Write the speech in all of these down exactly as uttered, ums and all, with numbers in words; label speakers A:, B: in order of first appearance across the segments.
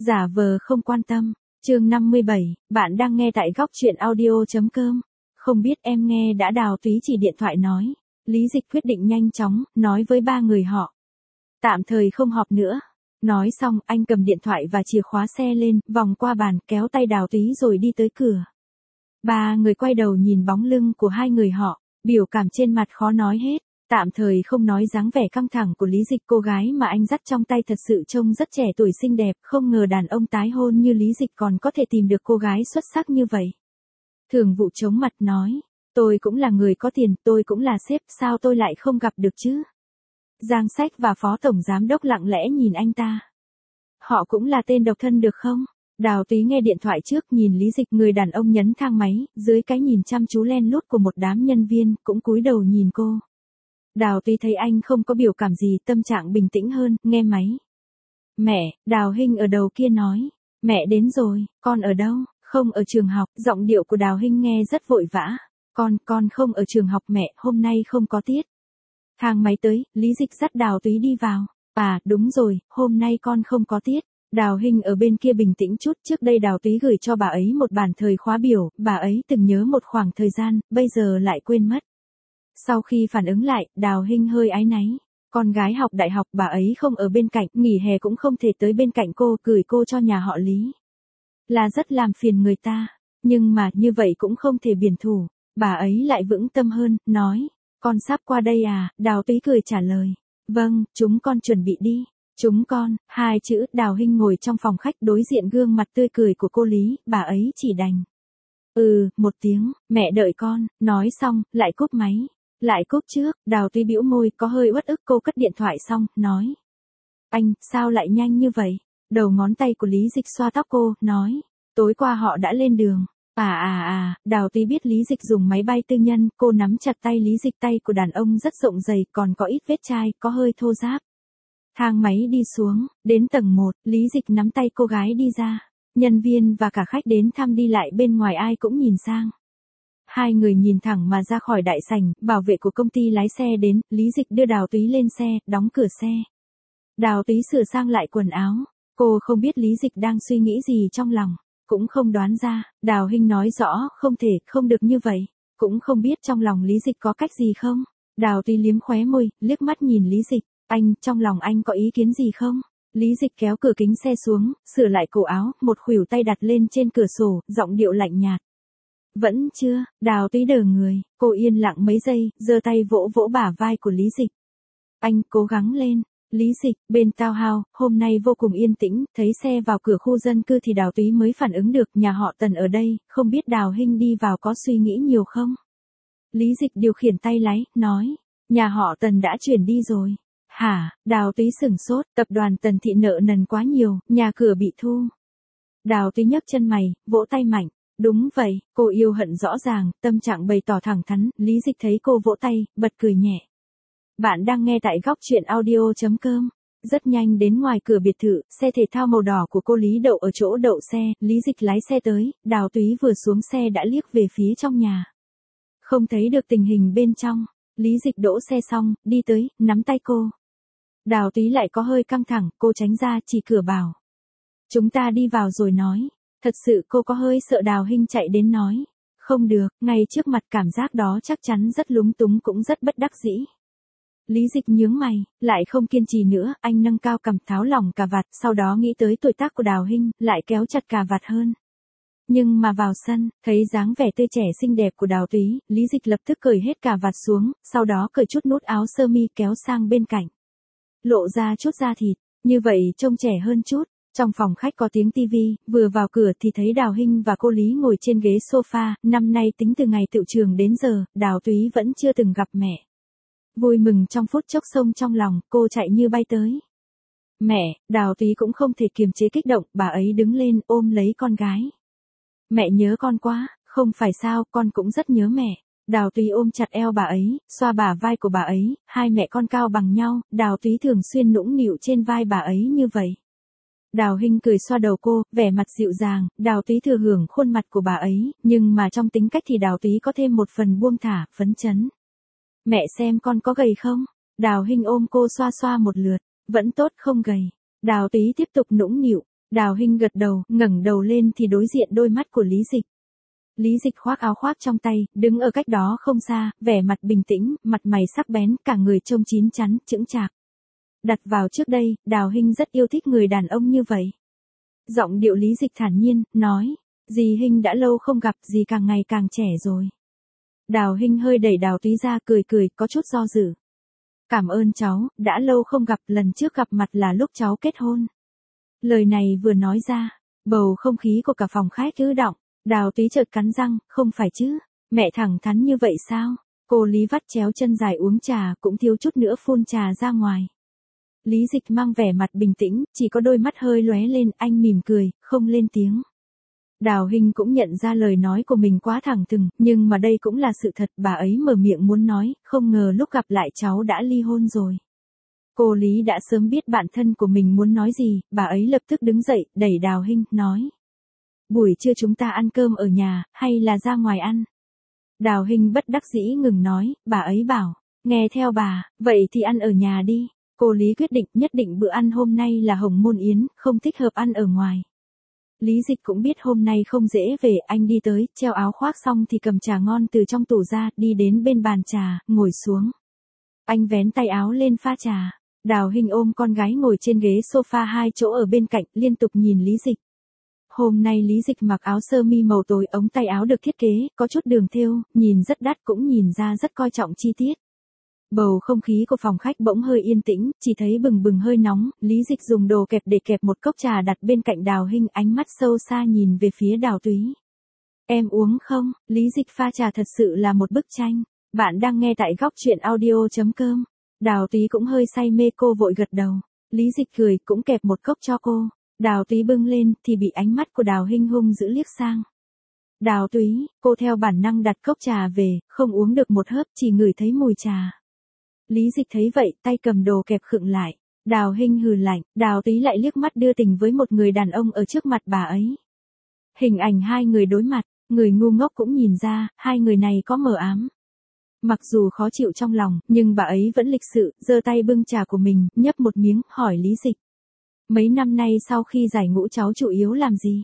A: Giả vờ không quan tâm. Chương năm mươi bảy, bạn đang nghe tại góc truyện audio chấm com. Không biết em nghe đã. Đào Túy chỉ điện thoại nói. Lý Dịch quyết định nhanh chóng, nói với ba người họ. Tạm thời không họp nữa. Nói xong, anh cầm điện thoại và chìa khóa xe lên, vòng qua bàn, kéo tay Đào Túy rồi đi tới cửa. Ba người quay đầu nhìn bóng lưng của hai người họ, biểu cảm trên mặt khó nói hết. Tạm thời không nói dáng vẻ căng thẳng của Lý Dịch, cô gái mà anh dắt trong tay thật sự trông rất trẻ tuổi xinh đẹp, không ngờ đàn ông tái hôn như Lý Dịch còn có thể tìm được cô gái xuất sắc như vậy. Thường vụ chống mặt nói, tôi cũng là người có tiền, tôi cũng là sếp, sao tôi lại không gặp được chứ? Giang Sách và Phó Tổng Giám Đốc lặng lẽ nhìn anh ta. Họ cũng là tên độc thân được không? Đào Túy nghe điện thoại trước, nhìn Lý Dịch, người đàn ông nhấn thang máy, dưới cái nhìn chăm chú len lút của một đám nhân viên, cũng cúi đầu nhìn cô. Đào Túy thấy anh không có biểu cảm gì, tâm trạng bình tĩnh hơn, nghe máy. Mẹ, Đào Hinh ở đầu kia nói. Mẹ đến rồi, con ở đâu? Không ở trường học. Giọng điệu của Đào Hinh nghe rất vội vã. Con, con không ở trường học mẹ, hôm nay không có tiết. Thang máy tới, Lý Dịch dắt Đào Túy đi vào. À, đúng rồi, hôm nay con không có tiết. Đào Hinh ở bên kia bình tĩnh chút, trước đây Đào Túy gửi cho bà ấy một bản thời khóa biểu, bà ấy từng nhớ một khoảng thời gian, bây giờ lại quên mất. Sau khi phản ứng lại, Đào Hinh hơi áy náy. Con gái học đại học, bà ấy không ở bên cạnh, nghỉ hè cũng không thể tới bên cạnh cô, gửi cô cho nhà họ Lý. Là rất làm phiền người ta, nhưng mà như vậy cũng không thể biển thủ. Bà ấy lại vững tâm hơn, nói, con sắp qua đây à? Đào Túy cười trả lời, vâng, chúng con chuẩn bị đi. Chúng con, hai chữ. Đào Hinh ngồi trong phòng khách đối diện gương mặt tươi cười của cô Lý, bà ấy chỉ đành. Ừ, một tiếng, mẹ đợi con, nói xong, lại cúp máy. Lại cúp trước, Đào Túy bĩu môi, có hơi uất ức, cô cất điện thoại xong, nói. Anh, sao lại nhanh như vậy? Đầu ngón tay của Lý Dịch xoa tóc cô, nói. Tối qua họ đã lên đường. À à à, Đào Túy biết Lý Dịch dùng máy bay tư nhân, cô nắm chặt tay Lý Dịch, tay của đàn ông rất rộng dày, còn có ít vết chai, có hơi thô ráp. Thang máy đi xuống, đến tầng một, Lý Dịch nắm tay cô gái đi ra. Nhân viên và cả khách đến thăm đi lại bên ngoài ai cũng nhìn sang. Hai người nhìn thẳng mà ra khỏi đại sảnh, bảo vệ của công ty lái xe đến, Lý Dịch đưa Đào Túy lên xe, đóng cửa xe. Đào Túy sửa sang lại quần áo, cô không biết Lý Dịch đang suy nghĩ gì trong lòng, cũng không đoán ra, Đào Hinh nói rõ, không thể, không được như vậy, cũng không biết trong lòng Lý Dịch có cách gì không. Đào Túy liếm khóe môi, liếc mắt nhìn Lý Dịch, anh, trong lòng anh có ý kiến gì không? Lý Dịch kéo cửa kính xe xuống, sửa lại cổ áo, một khuỷu tay đặt lên trên cửa sổ, giọng điệu lạnh nhạt. Vẫn chưa. Đào Túy đờ người, cô yên lặng mấy giây, giơ tay vỗ vỗ bả vai của Lý Dịch. Anh, cố gắng lên. Lý Dịch, bên Townhouse, hôm nay vô cùng yên tĩnh, thấy xe vào cửa khu dân cư thì Đào Túy mới phản ứng được, nhà họ Tần ở đây, không biết Đào Hinh đi vào có suy nghĩ nhiều không? Lý Dịch điều khiển tay lái, nói, nhà họ Tần đã chuyển đi rồi. Hả? Đào Túy sửng sốt, tập đoàn Tần thị nợ nần quá nhiều, nhà cửa bị thu. Đào Túy nhấc chân mày, vỗ tay mạnh. Đúng vậy, cô yêu hận rõ ràng, tâm trạng bày tỏ thẳng thắn, Lý Dịch thấy cô vỗ tay, bật cười nhẹ. Bạn đang nghe tại góc truyện audio chấm com. Rất nhanh đến ngoài cửa biệt thự, xe thể thao màu đỏ của cô Lý đậu ở chỗ đậu xe, Lý Dịch lái xe tới, Đào Túy vừa xuống xe đã liếc về phía trong nhà. Không thấy được tình hình bên trong, Lý Dịch đỗ xe xong, đi tới, nắm tay cô. Đào Túy lại có hơi căng thẳng, cô tránh ra, chỉ cửa bảo. Chúng ta đi vào rồi nói. Thật sự cô có hơi sợ. Đào Hinh chạy đến nói. Không được, ngay trước mặt cảm giác đó chắc chắn rất lúng túng cũng rất bất đắc dĩ. Lý Dịch nhướng mày, lại không kiên trì nữa, anh nâng cao cằm tháo lỏng cà vạt, sau đó nghĩ tới tuổi tác của Đào Hinh, lại kéo chặt cà vạt hơn. Nhưng mà vào sân, thấy dáng vẻ tươi trẻ xinh đẹp của Đào Túy, Lý Dịch lập tức cởi hết cà vạt xuống, sau đó cởi chút nút áo sơ mi kéo sang bên cạnh. Lộ ra chút da thịt, như vậy trông trẻ hơn chút. Trong phòng khách có tiếng tivi, vừa vào cửa thì thấy Đào Hinh và cô Lý ngồi trên ghế sofa, năm nay tính từ ngày tựu trường đến giờ, Đào Túy vẫn chưa từng gặp mẹ. Vui mừng trong phút chốc xông trong lòng, cô chạy như bay tới. Mẹ, Đào Túy cũng không thể kiềm chế kích động, bà ấy đứng lên ôm lấy con gái. Mẹ nhớ con quá, không phải sao, con cũng rất nhớ mẹ. Đào Túy ôm chặt eo bà ấy, xoa bả vai của bà ấy, hai mẹ con cao bằng nhau, Đào Túy thường xuyên nũng nịu trên vai bà ấy như vậy. Đào Hinh cười xoa đầu cô, vẻ mặt dịu dàng, Đào Túy thừa hưởng khuôn mặt của bà ấy, nhưng mà trong tính cách thì Đào Túy có thêm một phần buông thả, phấn chấn. Mẹ xem con có gầy không? Đào Hinh ôm cô xoa xoa một lượt, vẫn tốt không gầy. Đào Túy tiếp tục nũng nịu, Đào Hinh gật đầu, ngẩng đầu lên thì đối diện đôi mắt của Lý Dịch. Lý Dịch khoác áo khoác trong tay, đứng ở cách đó không xa, vẻ mặt bình tĩnh, mặt mày sắc bén, cả người trông chín chắn, chững chạc. Đặt vào trước đây, Đào Hinh rất yêu thích người đàn ông như vậy. Giọng điệu Lý Dịch thản nhiên, nói, dì Hinh đã lâu không gặp, dì càng ngày càng trẻ rồi. Đào Hinh hơi đẩy Đào Túy ra, cười cười, có chút do dự. Cảm ơn cháu, đã lâu không gặp, lần trước gặp mặt là lúc cháu kết hôn. Lời này vừa nói ra, bầu không khí của cả phòng khách ứ động. Đào Túy chợt cắn răng, không phải chứ, mẹ thẳng thắn như vậy sao? Cô Lý vắt chéo chân dài uống trà, cũng thiếu chút nữa phun trà ra ngoài. Lý Dịch mang vẻ mặt bình tĩnh, chỉ có đôi mắt hơi lóe lên, anh mỉm cười, không lên tiếng. Đào Hinh cũng nhận ra lời nói của mình quá thẳng thừng, nhưng mà đây cũng là sự thật, bà ấy mở miệng muốn nói, không ngờ lúc gặp lại cháu đã ly hôn rồi. Cô Lý đã sớm biết bạn thân của mình muốn nói gì, bà ấy lập tức đứng dậy, đẩy Đào Hinh, nói. Buổi trưa chúng ta ăn cơm ở nhà, hay là ra ngoài ăn? Đào Hinh bất đắc dĩ ngừng nói, bà ấy bảo, nghe theo bà, vậy thì ăn ở nhà đi. Cô Lý quyết định nhất định bữa ăn hôm nay là hồng môn yến, không thích hợp ăn ở ngoài. Lý Dịch cũng biết hôm nay không dễ về, anh đi tới, treo áo khoác xong thì cầm trà ngon từ trong tủ ra, đi đến bên bàn trà, ngồi xuống. Anh vén tay áo lên pha trà. Đào Hinh ôm con gái ngồi trên ghế sofa hai chỗ ở bên cạnh, liên tục nhìn Lý Dịch. Hôm nay Lý Dịch mặc áo sơ mi màu tối, ống tay áo được thiết kế, có chút đường thêu, nhìn rất đắt, cũng nhìn ra rất coi trọng chi tiết. Bầu không khí của phòng khách bỗng hơi yên tĩnh, chỉ thấy bừng bừng hơi nóng, Lý Dịch dùng đồ kẹp để kẹp một cốc trà đặt bên cạnh Đào Hinh, ánh mắt sâu xa nhìn về phía Đào Túy. Em uống không? Lý Dịch pha trà thật sự là một bức tranh. Bạn đang nghe tại góc truyện audio chấm com. Đào Túy cũng hơi say mê, cô vội gật đầu. Lý Dịch cười, cũng kẹp một cốc cho cô. Đào Túy bưng lên, thì bị ánh mắt của Đào Hinh hung dữ liếc sang. Đào Túy, cô theo bản năng đặt cốc trà về, không uống được một hớp, chỉ ngửi thấy mùi trà. Lý Dịch thấy vậy, tay cầm đồ kẹp khựng lại. Đào Hinh hừ lạnh, Đào Túy lại liếc mắt đưa tình với một người đàn ông ở trước mặt bà ấy. Hình ảnh hai người đối mặt, người ngu ngốc cũng nhìn ra, hai người này có mờ ám. Mặc dù khó chịu trong lòng, nhưng bà ấy vẫn lịch sự, giơ tay bưng trà của mình, nhấp một miếng, hỏi Lý Dịch. Mấy năm nay sau khi giải ngũ cháu chủ yếu làm gì?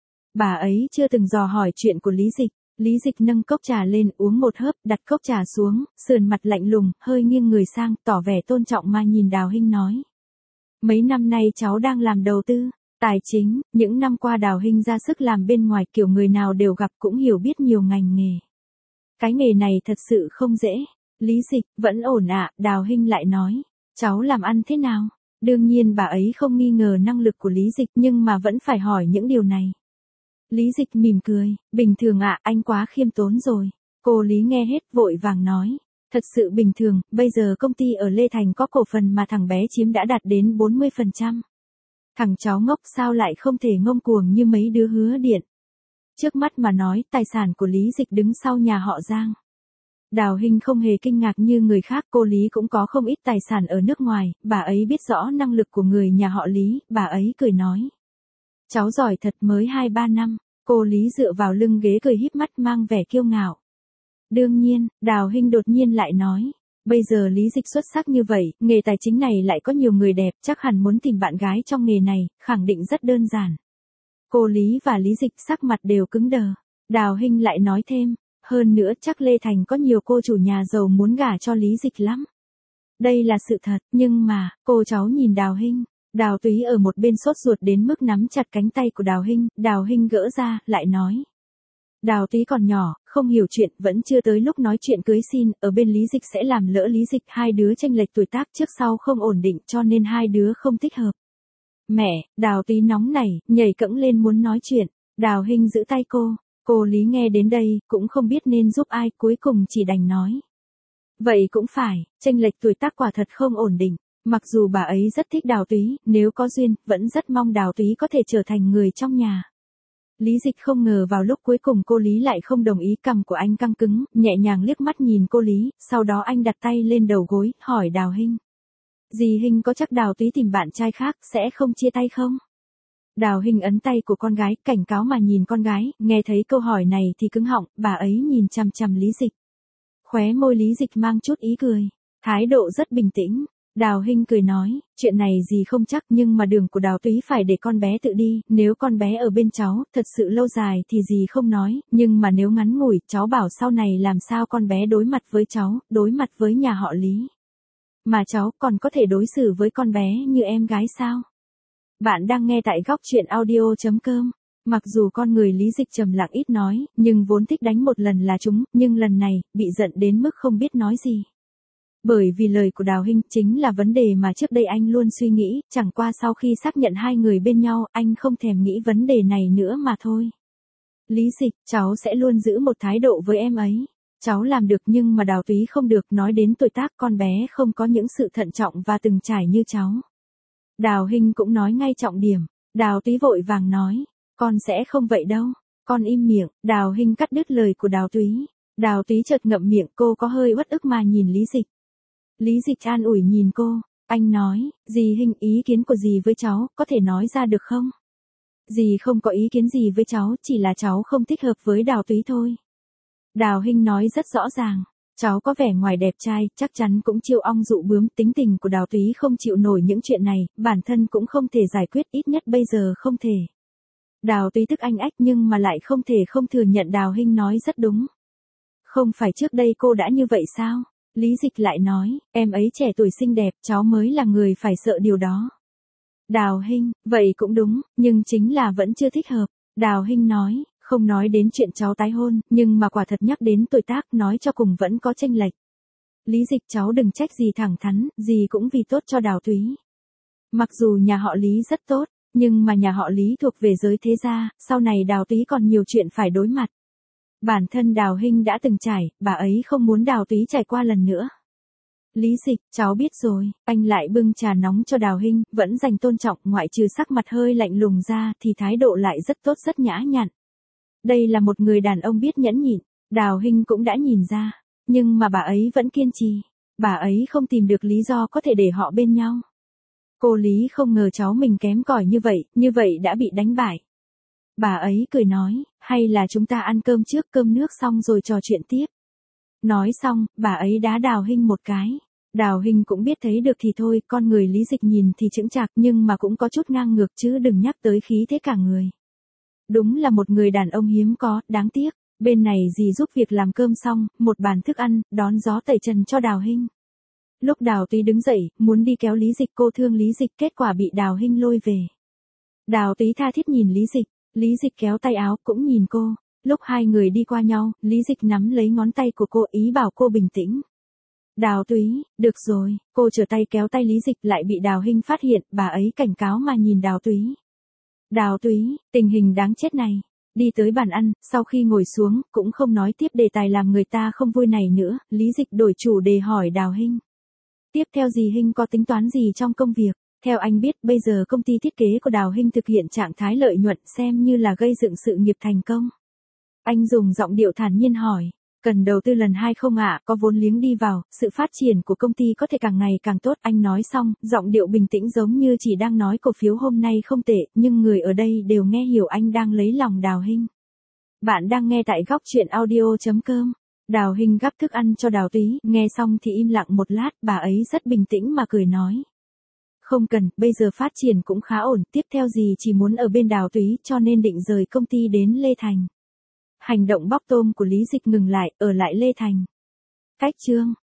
A: Bà ấy chưa từng dò hỏi chuyện của Lý Dịch. Lý Dịch nâng cốc trà lên, uống một hớp, đặt cốc trà xuống, sườn mặt lạnh lùng, hơi nghiêng người sang, tỏ vẻ tôn trọng mà nhìn Đào Hinh nói. Mấy năm nay cháu đang làm đầu tư, tài chính, những năm qua Đào Hinh ra sức làm bên ngoài, kiểu người nào đều gặp, cũng hiểu biết nhiều ngành nghề. Cái nghề này thật sự không dễ. Lý Dịch, vẫn ổn ạ, Đào Hinh lại nói. Cháu làm ăn thế nào? Đương nhiên bà ấy không nghi ngờ năng lực của Lý Dịch, nhưng mà vẫn phải hỏi những điều này. Lý Dịch mỉm cười, bình thường ạ, anh quá khiêm tốn rồi. Cô Lý nghe hết vội vàng nói. Thật sự bình thường, bây giờ công ty ở Lê Thành có cổ phần mà thằng bé chiếm đã đạt đến bốn mươi phần trăm. Thằng cháu ngốc sao lại không thể ngông cuồng như mấy đứa hứa điện. Trước mắt mà nói, tài sản của Lý Dịch đứng sau nhà họ Giang. Đào Hinh không hề kinh ngạc như người khác, cô Lý cũng có không ít tài sản ở nước ngoài, bà ấy biết rõ năng lực của người nhà họ Lý, bà ấy cười nói. Cháu giỏi thật, mới hai ba năm, cô Lý dựa vào lưng ghế cười híp mắt mang vẻ kiêu ngạo. Đương nhiên, Đào Hinh đột nhiên lại nói. Bây giờ Lý Dịch xuất sắc như vậy, nghề tài chính này lại có nhiều người đẹp, chắc hẳn muốn tìm bạn gái trong nghề này, khẳng định rất đơn giản. Cô Lý và Lý Dịch sắc mặt đều cứng đờ. Đào Hinh lại nói thêm, hơn nữa chắc Lê Thành có nhiều cô chủ nhà giàu muốn gả cho Lý Dịch lắm. Đây là sự thật, nhưng mà, cô cháu nhìn Đào Hinh. Đào Túy ở một bên sốt ruột đến mức nắm chặt cánh tay của Đào Hinh, Đào Hinh gỡ ra, lại nói. Đào Túy còn nhỏ, không hiểu chuyện, vẫn chưa tới lúc nói chuyện cưới xin, ở bên Lý Dịch sẽ làm lỡ Lý Dịch, hai đứa chênh lệch tuổi tác trước sau không ổn định cho nên hai đứa không thích hợp. Mẹ, Đào Túy nóng nảy, nhảy cẫng lên muốn nói chuyện, Đào Hinh giữ tay cô, cô Lý nghe đến đây, cũng không biết nên giúp ai, cuối cùng chỉ đành nói. Vậy cũng phải, chênh lệch tuổi tác quả thật không ổn định, mặc dù bà ấy rất thích Đào Túy, nếu có duyên, vẫn rất mong Đào Túy có thể trở thành người trong nhà. Lý Dịch không ngờ vào lúc cuối cùng cô Lý lại không đồng ý, cằm của anh căng cứng, nhẹ nhàng liếc mắt nhìn cô Lý, sau đó anh đặt tay lên đầu gối, hỏi Đào Hinh. Dì Hinh có chắc Đào Túy tìm bạn trai khác, sẽ không chia tay không? Đào Hinh ấn tay của con gái, cảnh cáo mà nhìn con gái, nghe thấy câu hỏi này thì cứng họng, bà ấy nhìn chằm chằm Lý Dịch. Khóe môi Lý Dịch mang chút ý cười, thái độ rất bình tĩnh. Đào Hinh cười nói, chuyện này gì không chắc nhưng mà đường của Đào Túy phải để con bé tự đi, nếu con bé ở bên cháu, thật sự lâu dài thì gì không nói, nhưng mà nếu ngắn ngủi, cháu bảo sau này làm sao con bé đối mặt với cháu, đối mặt với nhà họ Lý. Mà cháu còn có thể đối xử với con bé như em gái sao? Bạn đang nghe tại góc chuyện audio.com. Mặc dù con người Lý Dịch trầm lặng ít nói, nhưng vốn thích đánh một lần là chúng, nhưng lần này, bị giận đến mức không biết nói gì. Bởi vì lời của Đào Hinh chính là vấn đề mà trước đây anh luôn suy nghĩ, chẳng qua sau khi xác nhận hai người bên nhau, anh không thèm nghĩ vấn đề này nữa mà thôi. Lý Dịch, cháu sẽ luôn giữ một thái độ với em ấy. Cháu làm được nhưng mà Đào Túy không được, nói đến tuổi tác con bé không có những sự thận trọng và từng trải như cháu. Đào Hinh cũng nói ngay trọng điểm, Đào Túy vội vàng nói, con sẽ không vậy đâu, con im miệng. Đào Hinh cắt đứt lời của Đào Túy. Đào Túy chợt ngậm miệng, cô có hơi uất ức mà nhìn Lý Dịch. Lý Dịch an ủi nhìn cô, anh nói, dì Hinh ý kiến của dì với cháu, có thể nói ra được không? Dì không có ý kiến gì với cháu, chỉ là cháu không thích hợp với Đào Túy thôi. Đào Hinh nói rất rõ ràng, cháu có vẻ ngoài đẹp trai, chắc chắn cũng chiêu ong dụ bướm, tính tình của Đào Túy không chịu nổi những chuyện này, bản thân cũng không thể giải quyết, ít nhất bây giờ không thể. Đào Túy tức anh ách nhưng mà lại không thể không thừa nhận Đào Hinh nói rất đúng. Không phải trước đây cô đã như vậy sao? Lý Dịch lại nói, em ấy trẻ tuổi xinh đẹp, cháu mới là người phải sợ điều đó. Đào Hinh, vậy cũng đúng, nhưng chính là vẫn chưa thích hợp. Đào Hinh nói, không nói đến chuyện cháu tái hôn, nhưng mà quả thật nhắc đến tuổi tác, nói cho cùng vẫn có chênh lệch. Lý Dịch, cháu đừng trách gì thẳng thắn, gì cũng vì tốt cho Đào Túy. Mặc dù nhà họ Lý rất tốt, nhưng mà nhà họ Lý thuộc về giới thế gia, sau này Đào Túy còn nhiều chuyện phải đối mặt. Bản thân Đào Hinh đã từng trải, bà ấy không muốn Đào Túy trải qua lần nữa. Lý Dịch, cháu biết rồi. Anh lại bưng trà nóng cho Đào Hinh, vẫn dành tôn trọng, ngoại trừ sắc mặt hơi lạnh lùng ra thì thái độ lại rất tốt, rất nhã nhặn. Đây là một người đàn ông biết nhẫn nhịn. Đào Hinh cũng đã nhìn ra, nhưng mà bà ấy vẫn kiên trì. Bà ấy không tìm được lý do có thể để họ bên nhau. Cô Lý không ngờ cháu mình kém cỏi như vậy, như vậy đã bị đánh bại. Bà ấy cười nói, hay là chúng ta ăn cơm trước, cơm nước xong rồi trò chuyện tiếp. Nói xong, bà ấy đá Đào Hinh một cái. Đào Hinh cũng biết thấy được thì thôi, con người Lý Dịch nhìn thì chững chạc nhưng mà cũng có chút ngang ngược chứ đừng nhắc tới khí thế cả người. Đúng là một người đàn ông hiếm có, đáng tiếc. Bên này dì giúp việc làm cơm xong, một bàn thức ăn, đón gió tẩy trần cho Đào Hinh. Lúc Đào Túy đứng dậy, muốn đi kéo Lý Dịch, cô thương Lý Dịch, kết quả bị Đào Hinh lôi về. Đào Túy tha thiết nhìn Lý Dịch, Lý Dịch kéo tay áo, cũng nhìn cô. Lúc hai người đi qua nhau, Lý Dịch nắm lấy ngón tay của cô, ý bảo cô bình tĩnh. Đào Túy, được rồi, cô trở tay kéo tay Lý Dịch, lại bị Đào Hinh phát hiện, bà ấy cảnh cáo mà nhìn Đào Túy. Đào Túy, tình hình đáng chết này. Đi tới bàn ăn, sau khi ngồi xuống, cũng không nói tiếp đề tài làm người ta không vui này nữa, Lý Dịch đổi chủ đề hỏi Đào Hinh. Tiếp theo dì Hinh có tính toán gì trong công việc? Theo anh biết, bây giờ công ty thiết kế của Đào Hinh thực hiện trạng thái lợi nhuận, xem như là gây dựng sự nghiệp thành công. Anh dùng giọng điệu thản nhiên hỏi, cần đầu tư lần hai không ạ, có vốn liếng đi vào, sự phát triển của công ty có thể càng ngày càng tốt. Anh nói xong, giọng điệu bình tĩnh giống như chỉ đang nói cổ phiếu hôm nay không tệ, nhưng người ở đây đều nghe hiểu anh đang lấy lòng Đào Hinh. Bạn đang nghe tại góc chuyện audio.com. Đào Hinh gắp thức ăn cho Đào Túy, nghe xong thì im lặng một lát, bà ấy rất bình tĩnh mà cười nói. Không cần, bây giờ phát triển cũng khá ổn, tiếp theo gì chỉ muốn ở bên Đào Túy cho nên định rời công ty đến Lê Thành. Hành động bóc tôm của Lý Dịch ngừng lại, ở lại Lê Thành. Cách chương